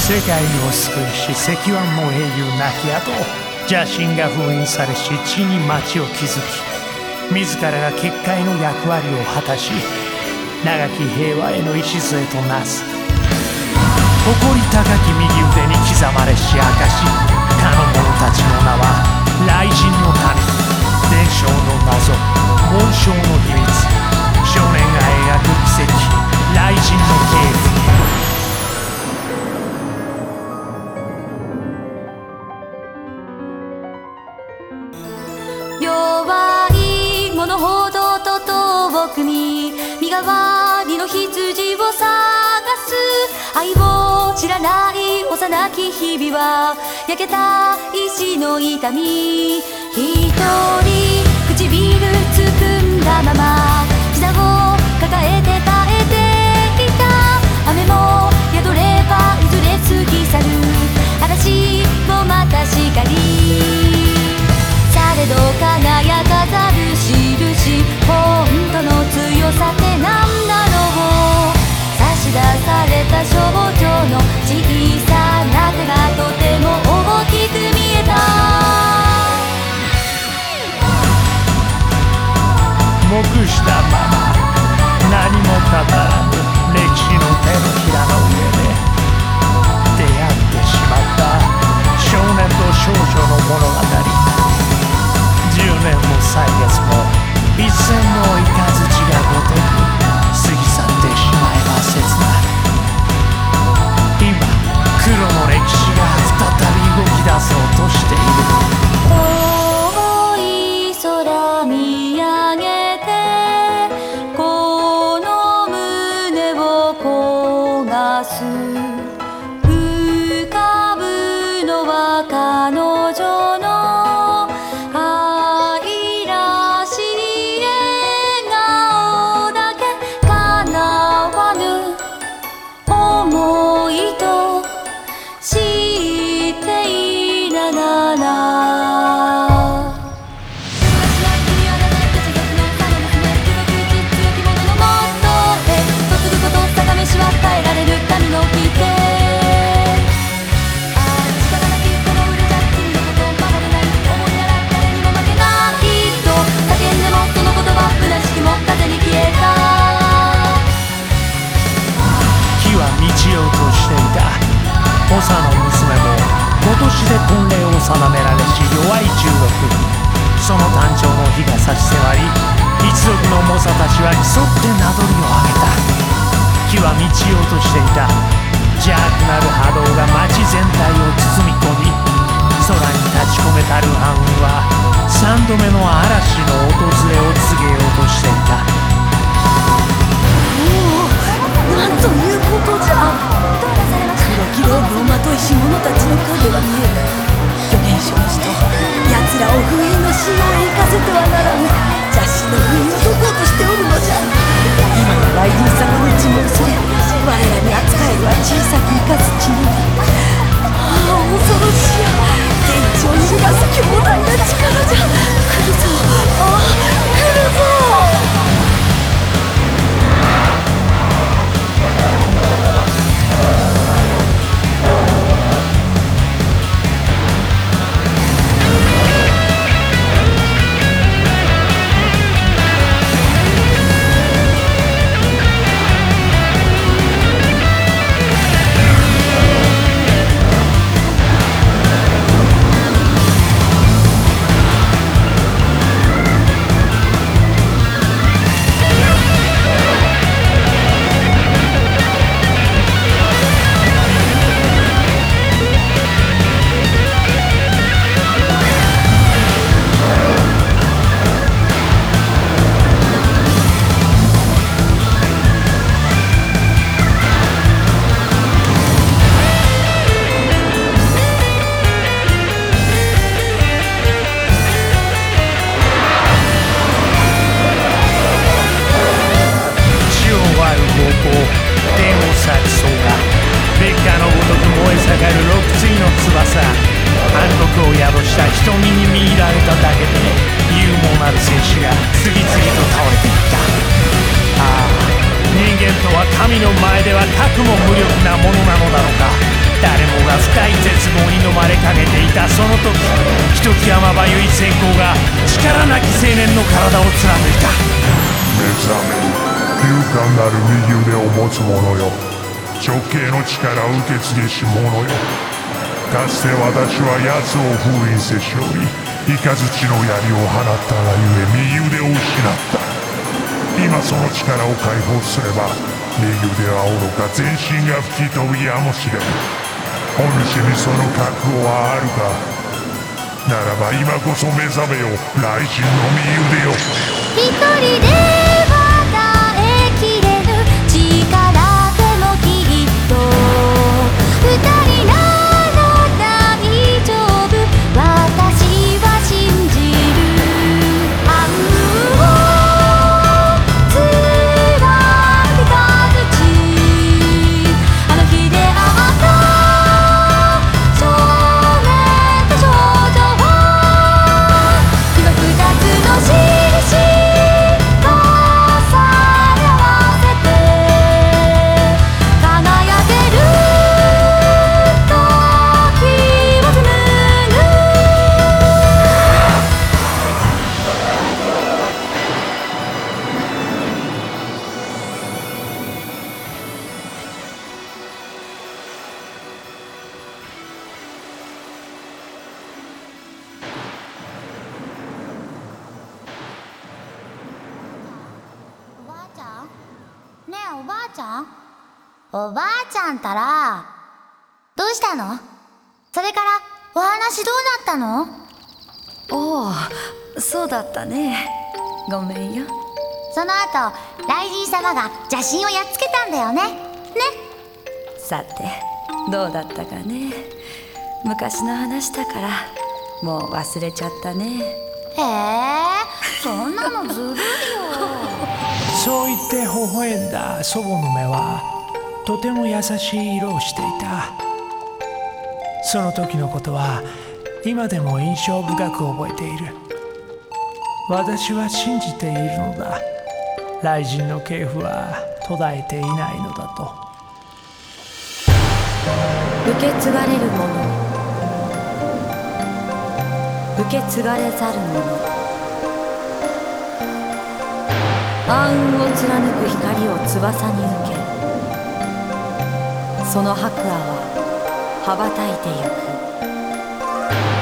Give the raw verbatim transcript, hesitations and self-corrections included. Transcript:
世界を救いし石腕の英雄亡き後、邪神が封印されし地に町を築き、自らが結界の役割を果たし、長き平和への礎となす。誇り高き右腕に刻まれし証、かの者たちの名は雷神の民、伝承の謎、紋章の秘密、少年が描く奇跡、雷神の系譜。 弱い者ほどと遠くに身代わりの羊を探す。愛を知らない幼き日々は焼けた石の痛み。一人唇包んだまま膝を抱えて耐えていた。雨も宿ればいずれ過ぎ去る嵐もまた叱り。されど輝かざる印、本当の強さって何だろう。差し出された少女の小さな手がとても大きく見えた。 黙したまま何も語らぬ歴史の手のひらの上で出会ってしまった少年と少女の物語。じゅうねんも歳月も一線の雷がごとく過ぎ去ってしまえば切な。今黒の歴史が再び動き出そうとしている。 遠い空見上げてこの胸を焦がす。浮かぶのは彼女の愛らしい笑顔だけ。叶わぬ想いと知っていながら。 長の娘も今年で婚礼を定められし弱いじゅうろく。その誕生の日が差し迫り、一族の猛者たちは競って名乗りを上げた。木は満ちようとしていた。邪悪なる波動が町全体を包み込み、空に立ち込めたルハンは三度目の嵐の訪れを告げようとしていた。 おお、なんということじゃ。黒きローブをまといし者たちの影は見える。予言書の使徒、奴らを封印の使用へ行かせてはならぬ。邪神の封印を解こうとしておるのじゃ。今の雷神様の血も恐れ、我らに扱えるは小さく生かす血のみ。ああ、恐ろしや。天地を揺るがす強大な力じゃ。来るぞ、ああ、来るぞ。 瞳に見入られただけで勇猛なる戦士が次々と倒れていった。ああ、人間とは神の前ではかくも無力なものなのだろうか。 誰もが深い絶望に飲まれかけていたその時、ひときわまばゆい閃光が力なき青年の体を貫いた。 目覚め、勇敢なる右腕を持つ者よ。直系の力を受け継げし者よ。かつて私は奴を封印せしおり、雷の槍を放ったがゆえ右腕を失った。今その力を解放すれば、右腕はおろか全身が吹き飛ぶやもしれん。お主にその覚悟はあるか。ならば今こそ目覚めよ、雷神の右腕よ。 一人では耐えきれぬ力でもきっと二人なら大丈夫、私は信じる。暗を貫いた土、あの日出会った少年と少女は今二つの印ねえおばあちゃん、おばあちゃんたらどうしたの？それからお話どうなったの？ おお、そうだったね。ごめんよ。 その後雷神様が邪神をやっつけたんだよね。ね。 さてどうだったかね。昔の話だからもう忘れちゃったね。 へえ、そんなのずるいよ。 そう言って微笑んだ祖母の目はとても優しい色をしていた。その時のことは今でも印象深く覚えている。私は信じているのだ。雷神の系譜は途絶えていないのだと。 受け継がれるもの、受け継がれざるもの、暗雲を貫く光を翼に受け、その白亜は羽ばたいてゆく。